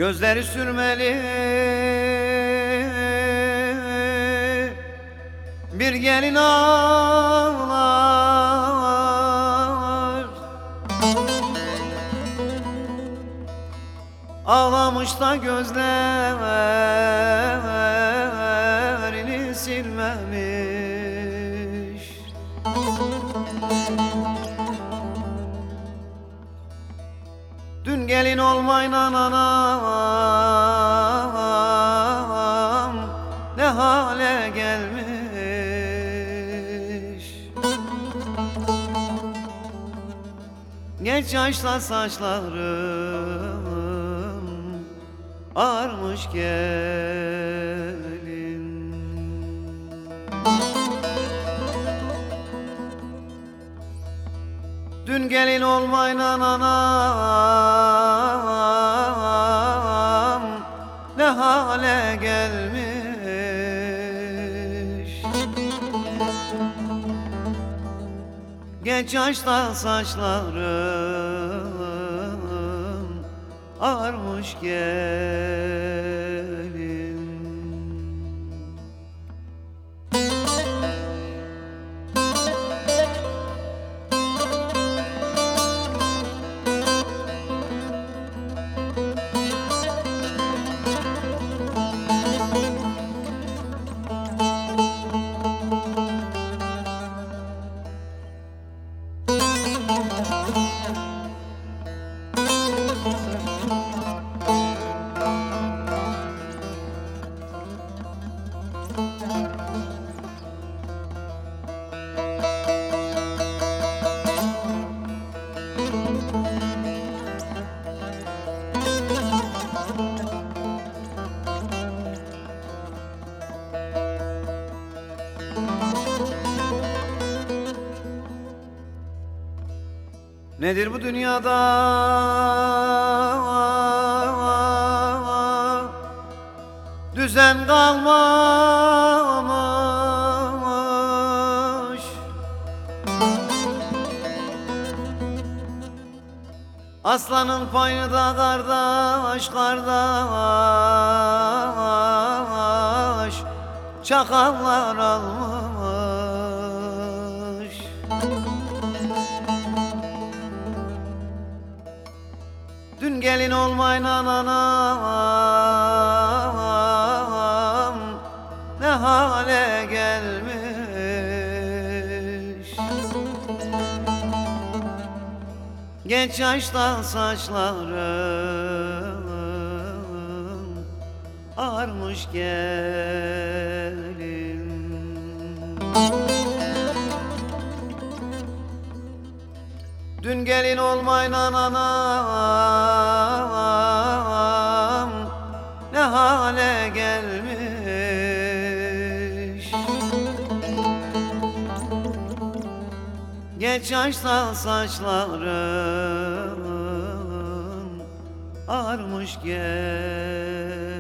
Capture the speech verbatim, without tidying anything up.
Gözleri sürmeli bir gelin ağlar, ağlamış da gözlerini silmemiş. Dün gelin olmayla anam ne hale gelmiş. Genç yaşta saçlarım ağarmış gelin. Dün gelin olmayla anam ne hale gelmiş. Genç yaşta saçlarım ağarmış gelin. Nedir bu dünyada düzen kalmamış? Aslanın payını da kardeş kardeş çakallar almış. Dün gelin olmayla anam ne hale gelmiş. Genç yaşta saçlarım ağarmış gelin. Dün gelin olmayla anam ne hale gelmiş. Geç yaşta saçlarım ağarmış gelin.